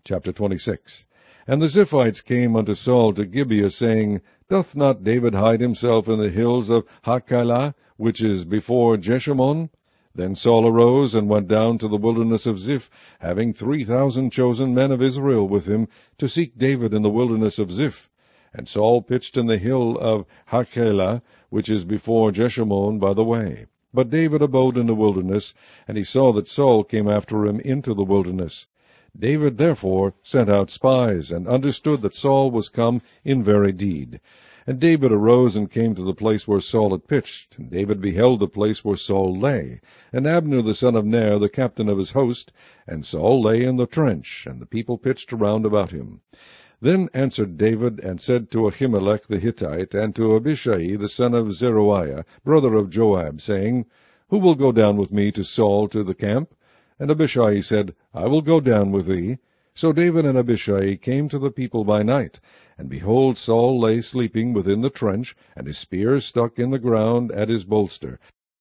Chapter 26. And the Ziphites came unto Saul to Gibeah, saying, Doth not David hide himself in the hills of Hachilah, which is before Jeshimon? Then Saul arose and went down to the wilderness of Ziph, having 3,000 chosen men of Israel with him, to seek David in the wilderness of Ziph. And Saul pitched in the hill of Hachilah, which is before Jeshimon by the way. But David abode in the wilderness, and he saw that Saul came after him into the wilderness. David therefore sent out spies, and understood that Saul was come in very deed. And David arose and came to the place where Saul had pitched. And David beheld the place where Saul lay, and Abner the son of Ner, the captain of his host. And Saul lay in the trench, and the people pitched around about him. Then answered David, and said to Ahimelech the Hittite, and to Abishai the son of Zeruiah, brother of Joab, saying, Who will go down with me to Saul to the camp? And Abishai said, I will go down with thee. So David and Abishai came to the people by night. And behold, Saul lay sleeping within the trench, and his spear stuck in the ground at his bolster.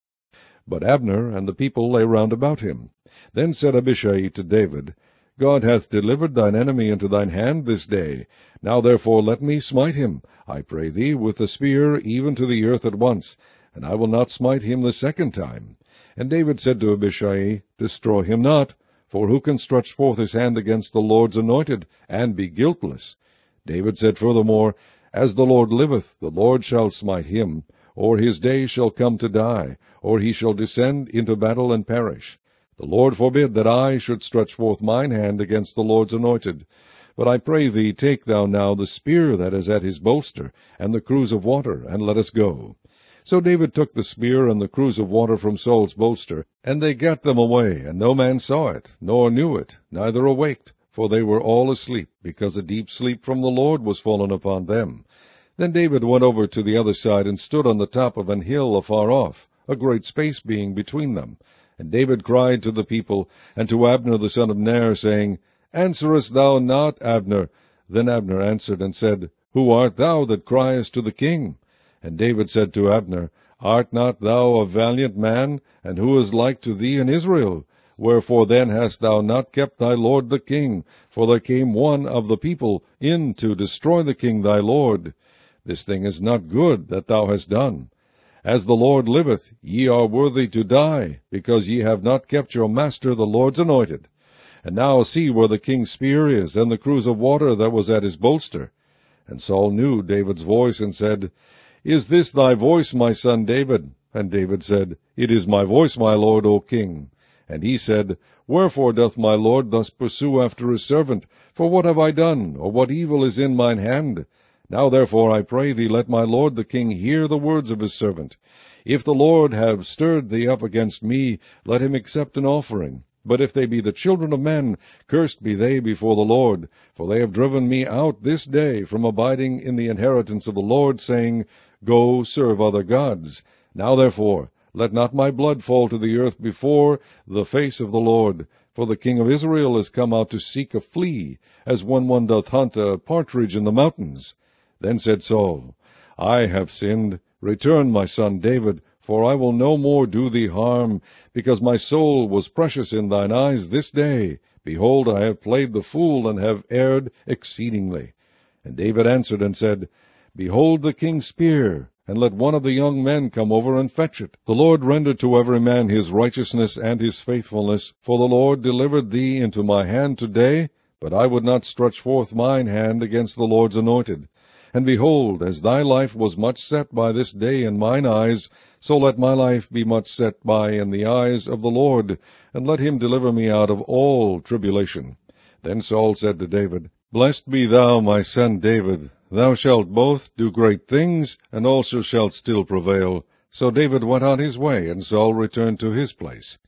But Abner and the people lay round about him. Then said Abishai to David, God hath delivered thine enemy into thine hand this day. Now therefore let me smite him, I pray thee, with the spear even to the earth at once, and I will not smite him the second time. And David said to Abishai, Destroy him not, for who can stretch forth his hand against the Lord's anointed, and be guiltless? David said furthermore, As the Lord liveth, the Lord shall smite him, or his day shall come to die, or he shall descend into battle and perish. The Lord forbid that I should stretch forth mine hand against the Lord's anointed. But I pray thee, take thou now the spear that is at his bolster, and the cruse of water, and let us go. So David took the spear and the cruse of water from Saul's bolster, and they gat them away, and no man saw it, nor knew it, neither awaked, for they were all asleep, because a deep sleep from the Lord was fallen upon them. Then David went over to the other side, and stood on the top of an hill afar off, a great space being between them. And David cried to the people, and to Abner the son of Ner, saying, Answerest thou not, Abner? Then Abner answered and said, Who art thou that criest to the king? And David said to Abner, Art not thou a valiant man, and who is like to thee in Israel? Wherefore then hast thou not kept thy lord the king? For there came one of the people in to destroy the king thy lord. This thing is not good that thou hast done. As the Lord liveth, ye are worthy to die, because ye have not kept your master the Lord's anointed. And now see where the king's spear is, and the cruse of water that was at his bolster. And Saul knew David's voice, and said, Is this thy voice, my son David? And David said, It is my voice, my lord, O king. And he said, Wherefore doth my lord thus pursue after his servant? For what have I done, or what evil is in mine hand? Now therefore, I pray thee, let my lord the king hear the words of his servant. If the Lord have stirred thee up against me, let him accept an offering. But if they be the children of men, cursed be they before the Lord. For they have driven me out this day from abiding in the inheritance of the Lord, saying, Go, serve other gods. Now therefore, let not my blood fall to the earth before the face of the Lord. For the king of Israel is come out to seek a flea, as when one doth hunt a partridge in the mountains. Then said Saul, I have sinned. Return, my son David, for I will no more do thee harm, because my soul was precious in thine eyes this day. Behold, I have played the fool, and have erred exceedingly. And David answered and said, Behold the king's spear, and let one of the young men come over and fetch it. The Lord render to every man his righteousness and his faithfulness, for the Lord delivered thee into my hand today, but I would not stretch forth mine hand against the Lord's anointed. And behold, as thy life was much set by this day in mine eyes, so let my life be much set by in the eyes of the Lord, and let him deliver me out of all tribulation. Then Saul said to David, Blessed be thou, my son David. Thou shalt both do great things, and also shalt still prevail. So David went on his way, and Saul returned to his place.